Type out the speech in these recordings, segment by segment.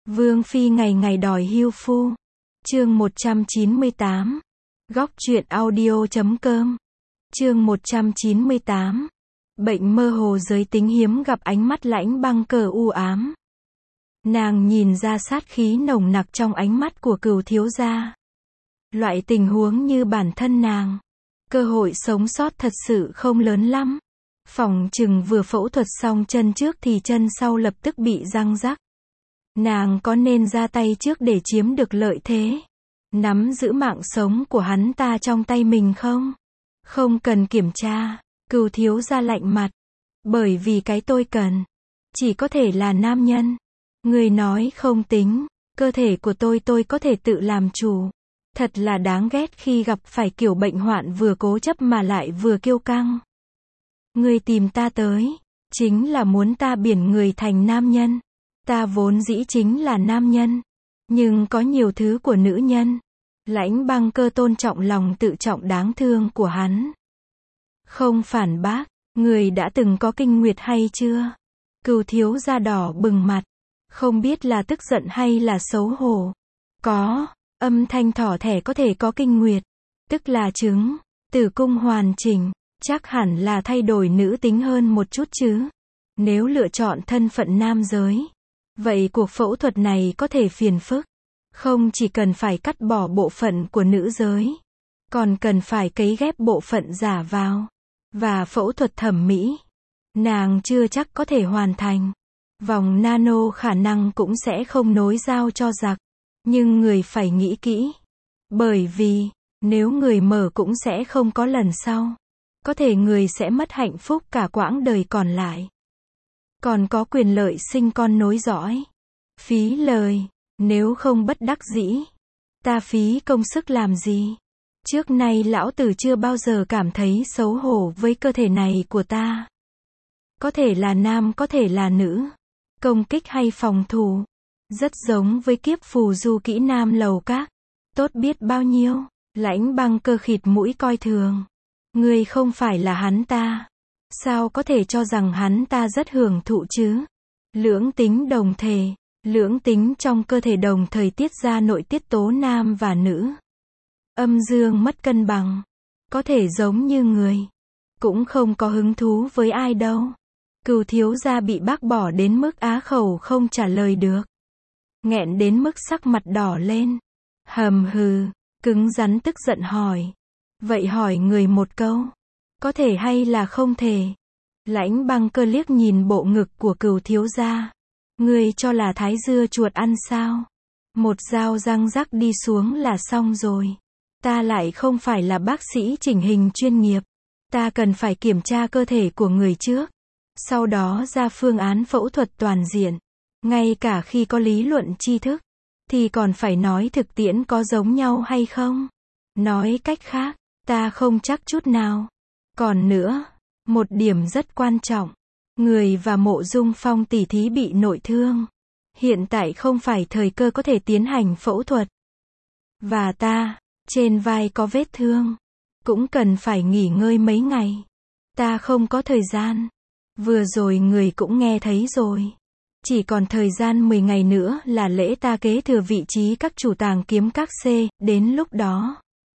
Vương phi ngày ngày đòi hưu phu. Chương 198. Góc truyện audio.com. Chương 198. Bệnh mơ hồ giới tính hiếm gặp ánh mắt Lãnh Băng Cơ u ám. Nàng nhìn ra sát khí nồng nặc trong ánh mắt của Cửu thiếu gia. Loại tình huống như bản thân nàng, cơ hội sống sót thật sự không lớn lắm. Phỏng chừng vừa phẫu thuật xong chân trước thì chân sau lập tức bị răng rắc. Nàng có nên ra tay trước để chiếm được lợi thế, nắm giữ mạng sống của hắn ta trong tay mình không? Không cần kiểm tra, Cửu thiếu gia lạnh mặt. Bởi vì cái tôi cần, chỉ có thể là nam nhân. Người nói không tính, cơ thể của tôi có thể tự làm chủ. Thật là đáng ghét khi gặp phải kiểu bệnh hoạn vừa cố chấp mà lại vừa kiêu căng. Người tìm ta tới, chính là muốn ta biển người thành nam nhân. Ta vốn dĩ chính là nam nhân, nhưng có nhiều thứ của nữ nhân. Lãnh Băng Cơ tôn trọng lòng tự trọng đáng thương của hắn. Không phản bác, người đã từng có kinh nguyệt hay chưa? Cửu thiếu gia đỏ bừng mặt, không biết là tức giận hay là xấu hổ. Có, âm thanh thỏ thẻ có thể có kinh nguyệt, tức là trứng, tử cung hoàn chỉnh, chắc hẳn là thay đổi nữ tính hơn một chút chứ. Nếu lựa chọn thân phận nam giới, vậy cuộc phẫu thuật này có thể phiền phức. Không chỉ cần phải cắt bỏ bộ phận của nữ giới, còn cần phải cấy ghép bộ phận giả vào, và phẫu thuật thẩm mỹ. Nàng chưa chắc có thể hoàn thành. Vòng nano khả năng cũng sẽ không nối giao cho giặc. Nhưng người phải nghĩ kỹ. Bởi vì, nếu người mở cũng sẽ không có lần sau. Có thể người sẽ mất hạnh phúc cả quãng đời còn lại. Còn có quyền lợi sinh con nối dõi. Phí lời, nếu không bất đắc dĩ. Ta phí công sức làm gì? Trước nay lão tử chưa bao giờ cảm thấy xấu hổ với cơ thể này của ta. Có thể là nam có thể là nữ. Công kích hay phòng thủ. Rất giống với kiếp phù du kỹ nam lầu các. Tốt biết bao nhiêu. Lãnh Băng Cơ khịt mũi coi thường. Ngươi không phải là hắn ta. Sao có thể cho rằng hắn ta rất hưởng thụ chứ? Lưỡng tính đồng thể. Lưỡng tính trong cơ thể đồng thời tiết ra nội tiết tố nam và nữ. Âm dương mất cân bằng. Có thể giống như người. Cũng không có hứng thú với ai đâu. Cửu thiếu gia bị bác bỏ đến mức á khẩu không trả lời được. Nghẹn đến mức sắc mặt đỏ lên. Hầm hừ, cứng rắn tức giận hỏi. Vậy hỏi người một câu. Có thể hay là không thể? Lãnh Băng Cơ liếc nhìn bộ ngực của Cửu thiếu gia. Ngươi cho là thái dưa chuột ăn sao? Một dao răng rắc đi xuống là xong rồi. Ta lại không phải là bác sĩ chỉnh hình chuyên nghiệp. Ta cần phải kiểm tra cơ thể của người trước. Sau đó ra phương án phẫu thuật toàn diện. Ngay cả khi có lý luận tri thức, thì còn phải nói thực tiễn có giống nhau hay không. Nói cách khác, ta không chắc chút nào. Còn nữa, một điểm rất quan trọng. Người và Mộ Dung Phong tỷ thí bị nội thương. Hiện tại không phải thời cơ có thể tiến hành phẫu thuật. Và ta, trên vai có vết thương. Cũng cần phải nghỉ ngơi mấy ngày. Ta không có thời gian. Vừa rồi người cũng nghe thấy rồi. Chỉ còn thời gian 10 ngày nữa là lễ ta kế thừa vị trí các chủ tàng kiếm các C, đến lúc đó.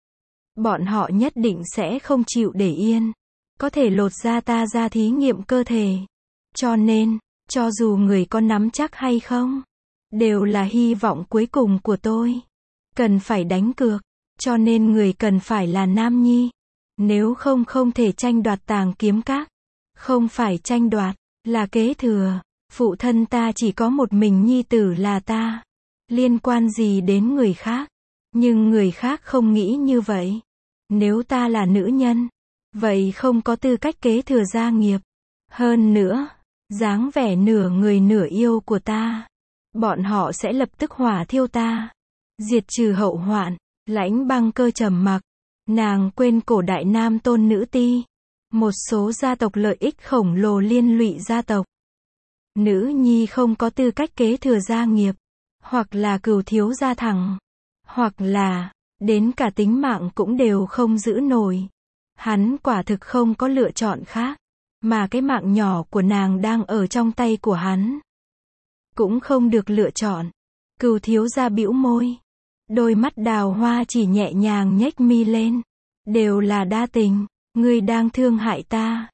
Bọn họ nhất định sẽ không chịu để yên. Có thể lột da ta ra thí nghiệm cơ thể. Cho nên, cho dù người có nắm chắc hay không, đều là hy vọng cuối cùng của tôi. Cần phải đánh cược. Cho nên người cần phải là nam nhi. Nếu không không thể tranh đoạt tàng kiếm các. Không phải tranh đoạt, là kế thừa. Phụ thân ta chỉ có một mình nhi tử là ta. Liên quan gì đến người khác? Nhưng người khác không nghĩ như vậy. Nếu ta là nữ nhân, vậy không có tư cách kế thừa gia nghiệp. Hơn nữa, dáng vẻ nửa người nửa yêu của ta, bọn họ sẽ lập tức hỏa thiêu ta. Diệt trừ hậu hoạn. Lãnh Băng Cơ trầm mặc. Nàng quên cổ đại nam tôn nữ ti. Một số gia tộc lợi ích khổng lồ liên lụy gia tộc. Nữ nhi không có tư cách kế thừa gia nghiệp. Hoặc là Cửu thiếu gia thẳng. Hoặc là, đến cả tính mạng cũng đều không giữ nổi. Hắn quả thực không có lựa chọn khác. Mà cái mạng nhỏ của nàng đang ở trong tay của hắn. Cũng không được lựa chọn. Cửu thiếu gia bĩu môi. Đôi mắt đào hoa chỉ nhẹ nhàng nhếch mi lên. Đều là đa tình, ngươi đang thương hại ta.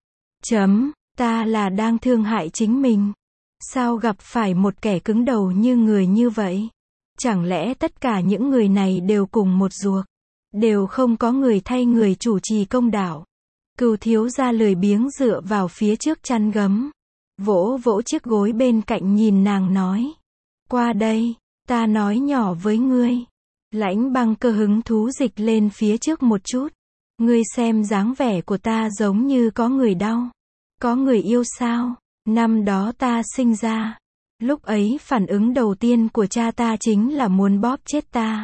Ta là đang thương hại chính mình. Sao gặp phải một kẻ cứng đầu như người như vậy? Chẳng lẽ tất cả những người này đều cùng một ruột? Đều không có người thay người chủ trì công đạo. Cửu thiếu gia lười biếng dựa vào phía trước chăn gấm. Vỗ vỗ chiếc gối bên cạnh nhìn nàng nói. Qua đây, ta nói nhỏ với ngươi. Lãnh Băng Cơ hứng thú dịch lên phía trước một chút. Ngươi xem dáng vẻ của ta giống như có người đau. Có người yêu sao? Năm đó ta sinh ra. Lúc ấy phản ứng đầu tiên của cha ta chính là muốn bóp chết ta.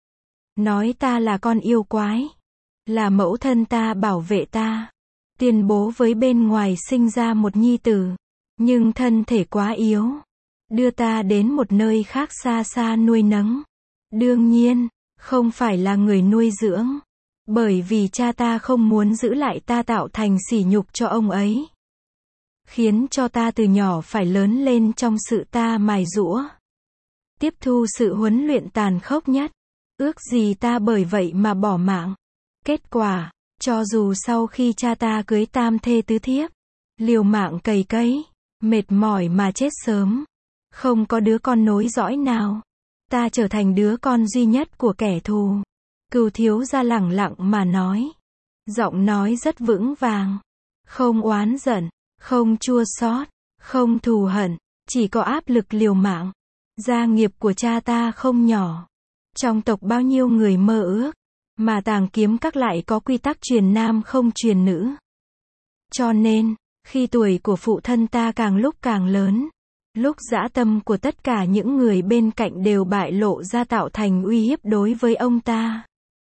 Nói ta là con yêu quái. Là mẫu thân ta bảo vệ ta. Tuyên bố với bên ngoài sinh ra một nhi tử. Nhưng thân thể quá yếu. Đưa ta đến một nơi khác xa xa nuôi nấng. Đương nhiên, không phải là người nuôi dưỡng. Bởi vì cha ta không muốn giữ lại ta tạo thành sỉ nhục cho ông ấy. Khiến cho ta từ nhỏ phải lớn lên trong sự ta mài giũa. Tiếp thu sự huấn luyện tàn khốc nhất. Ước gì ta bởi vậy mà bỏ mạng. Kết quả, cho dù sau khi cha ta cưới tam thê tứ thiếp, liều mạng cày cấy, mệt mỏi mà chết sớm. Không có đứa con nối dõi nào. Ta trở thành đứa con duy nhất của kẻ thù. Cửu thiếu gia lẳng lặng mà nói. Giọng nói rất vững vàng. Không oán giận, không chua xót, không thù hận, chỉ có áp lực liều mạng. Gia nghiệp của cha ta không nhỏ. Trong tộc bao nhiêu người mơ ước, mà Tàng Kiếm Các lại có quy tắc truyền nam không truyền nữ. Cho nên, khi tuổi của phụ thân ta càng lúc càng lớn, lúc dã tâm của tất cả những người bên cạnh đều bại lộ ra tạo thành uy hiếp đối với ông ta.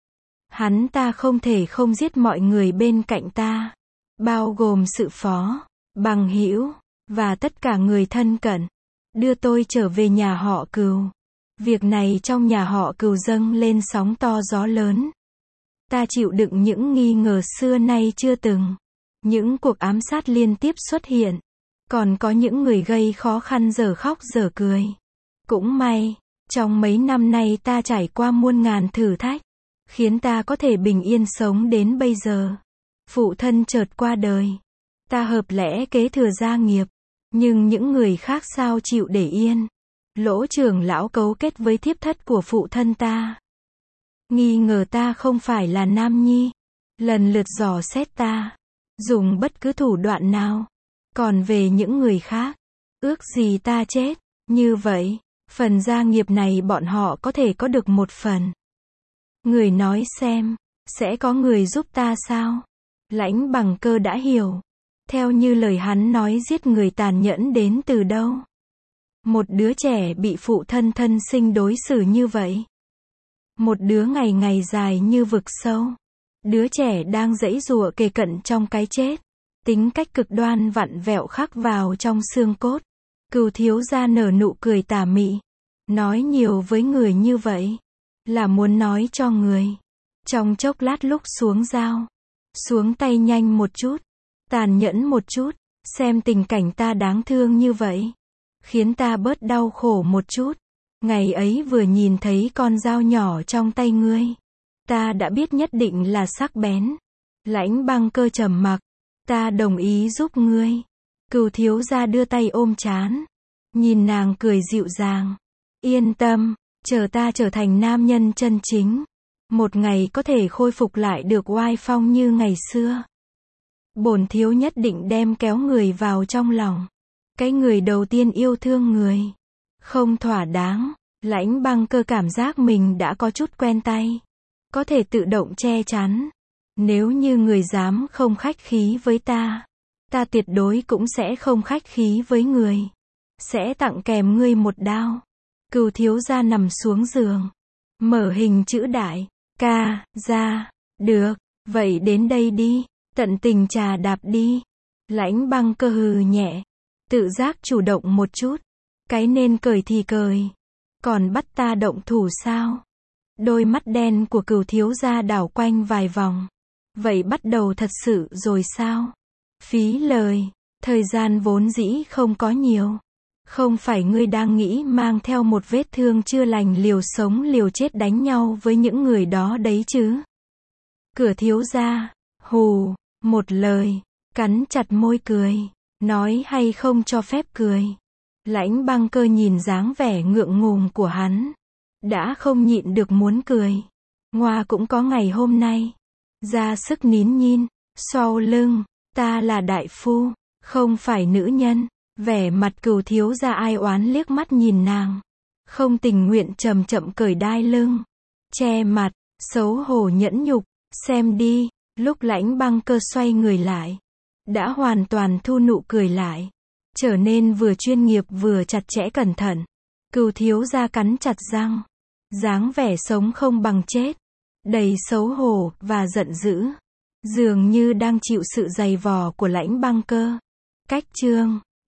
Hắn ta không thể không giết mọi người bên cạnh ta, bao gồm sự phó, bằng hữu, và tất cả người thân cận. Đưa tôi trở về nhà họ Cửu. Việc này trong nhà họ Cửu dâng lên sóng to gió lớn. Ta chịu đựng những nghi ngờ xưa nay chưa từng. Những cuộc ám sát liên tiếp xuất hiện. Còn có những người gây khó khăn dở khóc dở cười. Cũng may, trong mấy năm nay ta trải qua muôn ngàn thử thách, khiến ta có thể bình yên sống đến bây giờ. Phụ thân chợt qua đời. Ta hợp lẽ kế thừa gia nghiệp. Nhưng những người khác sao chịu để yên. Lỗ trưởng lão cấu kết với thiếp thất của phụ thân ta. Nghi ngờ ta không phải là nam nhi. Lần lượt dò xét ta. Dùng bất cứ thủ đoạn nào. Còn về những người khác, ước gì ta chết. Như vậy, phần gia nghiệp này bọn họ có thể có được một phần. Người nói xem, sẽ có người giúp ta sao? Lãnh Bằng Cơ đã hiểu. Theo như lời hắn nói, giết người tàn nhẫn đến từ đâu? Một đứa trẻ bị phụ thân thân sinh đối xử như vậy. Một đứa ngày ngày dài như vực sâu. Đứa trẻ đang giãy giụa kề cận trong cái chết. Tính cách cực đoan vặn vẹo khắc vào trong xương cốt. Cửu thiếu gia nở nụ cười tà mị. Nói nhiều với người như vậy, là muốn nói cho người. Trong chốc lát lúc xuống dao, xuống tay nhanh một chút, tàn nhẫn một chút, xem tình cảnh ta đáng thương như vậy. Khiến ta bớt đau khổ một chút. Ngày ấy vừa nhìn thấy con dao nhỏ trong tay ngươi, ta đã biết nhất định là sắc bén. Lãnh Băng Cơ trầm mặc. Ta đồng ý giúp ngươi. Cửu thiếu gia đưa tay ôm trán. Nhìn nàng cười dịu dàng. Yên tâm, chờ ta trở thành nam nhân chân chính. Một ngày có thể khôi phục lại được oai phong như ngày xưa. Bổn thiếu nhất định đem kéo người vào trong lòng. Cái người đầu tiên yêu thương người. Không thỏa đáng. Lãnh Băng Cơ cảm giác mình đã có chút quen tay. Có thể tự động che chắn. Nếu như người dám không khách khí với ta, ta tuyệt đối cũng sẽ không khách khí với người. Sẽ tặng kèm ngươi một đao. Cửu thiếu gia nằm xuống giường. Mở hình chữ đại. Ca, ra. Được. Vậy đến đây đi. Tận tình trà đạp đi. Lãnh Băng Cơ hừ nhẹ. Tự giác chủ động một chút. Cái nên cởi thì cởi. Còn bắt ta động thủ sao? Đôi mắt đen của cửu thiếu gia đảo quanh vài vòng. Vậy bắt đầu thật sự rồi sao? Phí lời. Thời gian vốn dĩ không có nhiều. Không phải ngươi đang nghĩ mang theo một vết thương chưa lành liều sống liều chết đánh nhau với những người đó đấy chứ? Cửa thiếu gia, hù, một lời, cắn chặt môi cười, nói hay không cho phép cười. Lãnh Băng Cơ nhìn dáng vẻ ngượng ngùng của hắn, đã không nhịn được muốn cười. Ngoa cũng có ngày hôm nay, ra sức nín nhịn, sau lưng, ta là đại phu, không phải nữ nhân. Vẻ mặt Cửu thiếu gia ai oán liếc mắt nhìn nàng, không tình nguyện chậm chậm cởi đai lưng, che mặt, xấu hổ nhẫn nhục, xem đi, lúc Lãnh Băng Cơ xoay người lại, đã hoàn toàn thu nụ cười lại, trở nên vừa chuyên nghiệp vừa chặt chẽ cẩn thận. Cửu thiếu gia cắn chặt răng, dáng vẻ sống không bằng chết, đầy xấu hổ và giận dữ, dường như đang chịu sự giày vò của Lãnh Băng Cơ. Cách chương